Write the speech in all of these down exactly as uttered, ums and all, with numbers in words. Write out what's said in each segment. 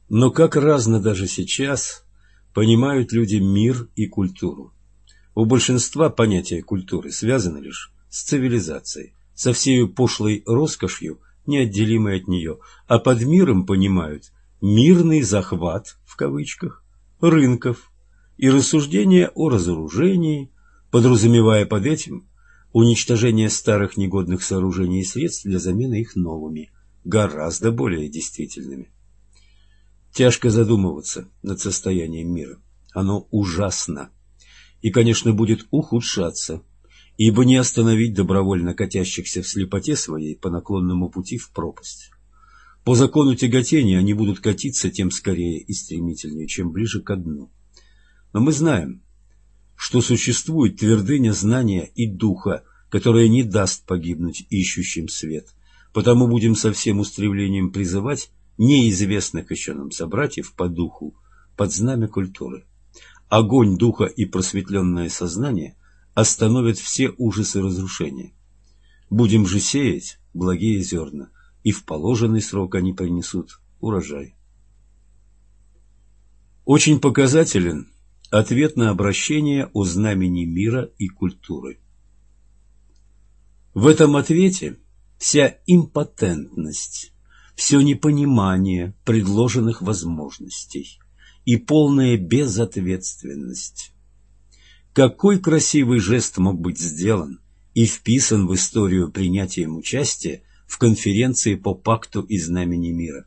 Но как разно даже сейчас понимают люди мир и культуру. У большинства понятие культуры связано лишь с цивилизацией, со всей пошлой роскошью, неотделимой от нее, а под миром понимают мирный захват, в кавычках, рынков и рассуждения о разоружении, подразумевая под этим уничтожение старых негодных сооружений и средств для замены их новыми, гораздо более действительными. Тяжко задумываться над состоянием мира. Оно ужасно. И, конечно, будет ухудшаться, ибо не остановить добровольно катящихся в слепоте своей по наклонному пути в пропасть. По закону тяготения они будут катиться тем скорее и стремительнее, чем ближе ко дну. Но мы знаем, что существует твердыня знания и духа, которая не даст погибнуть ищущим свет. Потому будем со всем устремлением призывать неизвестных еще нам собратьев по духу под знамя культуры. Огонь духа и просветленное сознание остановят все ужасы разрушения. Будем же сеять благие зерна, и в положенный срок они принесут урожай. Очень показателен ответ на обращение о знамени мира и культуры. В этом ответе вся импотентность, все непонимание предложенных возможностей и полная безответственность. Какой красивый жест мог быть сделан и вписан в историю принятием участия в конференции по пакту и знамени мира.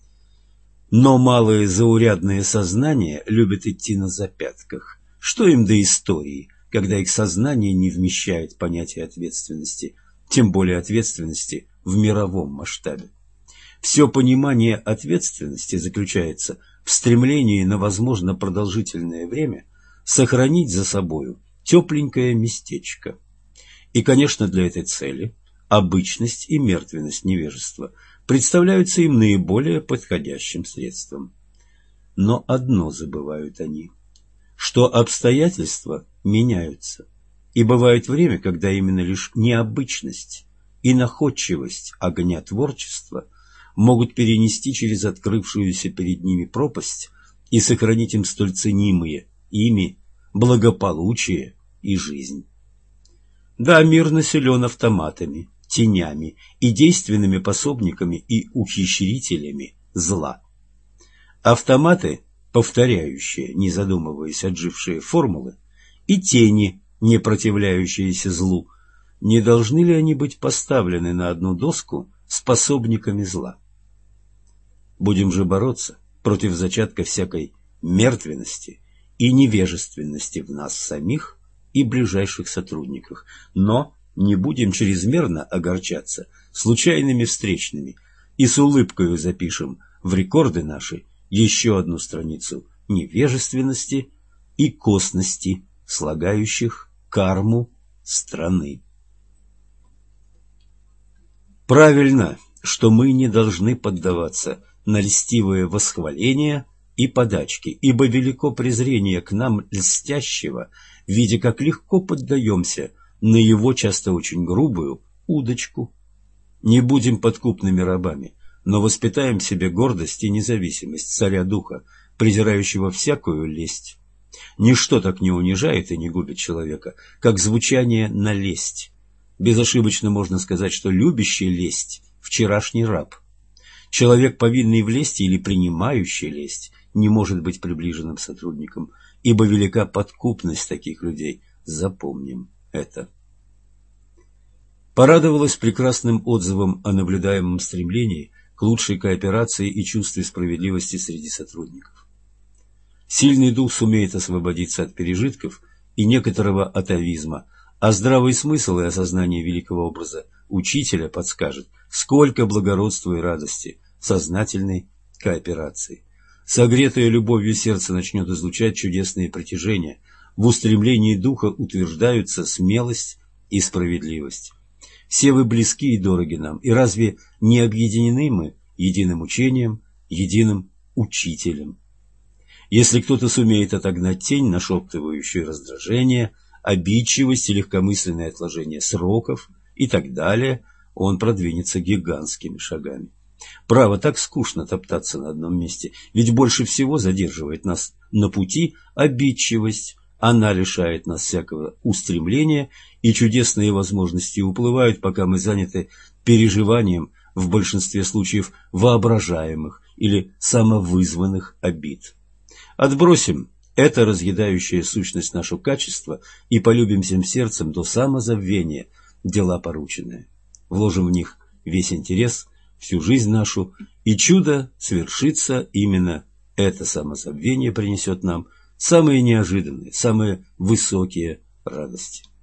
Но малые заурядные сознания любят идти на запятках. Что им до истории, когда их сознание не вмещает понятие ответственности, тем более ответственности в мировом масштабе. Все понимание ответственности заключается в стремлении на, возможно, продолжительное время сохранить за собою тепленькое местечко. И, конечно, для этой цели обычность и мертвенность невежества представляются им наиболее подходящим средством. Но одно забывают они, что обстоятельства меняются, и бывает время, когда именно лишь необычность и находчивость огня творчества могут перенести через открывшуюся перед ними пропасть и сохранить им столь ценимые ими благополучие и жизнь. Да, мир населен автоматами, тенями и действенными пособниками и ухищрителями зла. Автоматы, повторяющие, не задумываясь, отжившие формулы, и тени, не противляющиеся злу, не должны ли они быть поставлены на одну доску с пособниками зла? Будем же бороться против зачатка всякой мертвенности и невежественности в нас самих и ближайших сотрудниках, но не будем чрезмерно огорчаться случайными встречными и с улыбкою запишем в рекорды наши еще одну страницу невежественности и косности, слагающих карму страны. Правильно, что мы не должны поддаваться на льстивые восхваления и подачки, ибо велико презрение к нам льстящего, видя, как легко поддаемся на его часто очень грубую удочку. Не будем подкупными рабами, но воспитаем в себе гордость и независимость царя духа, презирающего всякую лесть. Ничто так не унижает и не губит человека, как звучание на лесть. Безошибочно можно сказать, что любящий лесть – вчерашний раб. Человек, повинный в лести или принимающий лесть, не может быть приближенным сотрудником, ибо велика подкупность таких людей. Запомним это. Порадовалась прекрасным отзывом о наблюдаемом стремлении к лучшей кооперации и чувстве справедливости среди сотрудников. Сильный дух сумеет освободиться от пережитков и некоторого атавизма, а здравый смысл и осознание великого образа учителя подскажет, сколько благородства и радости в сознательной кооперации. Согретое любовью сердце начнет излучать чудесные притяжения, в устремлении духа утверждаются смелость и справедливость. Все вы близки и дороги нам, и разве не объединены мы единым учением, единым учителем? Если кто-то сумеет отогнать тень, нашептывающую раздражение, обидчивость и легкомысленное отложение сроков и так далее, он продвинется гигантскими шагами. Право, так скучно топтаться на одном месте, ведь больше всего задерживает нас на пути обидчивость. Она лишает нас всякого устремления, и чудесные возможности уплывают, пока мы заняты переживанием, в большинстве случаев, воображаемых или самовызванных обид. Отбросим это разъедающее сущность нашу качество и полюбим всем сердцем до самозабвения дела порученные. Вложим в них весь интерес, всю жизнь нашу, и чудо свершится. Именно это самозабвение принесет нам самые неожиданные, самые высокие радости.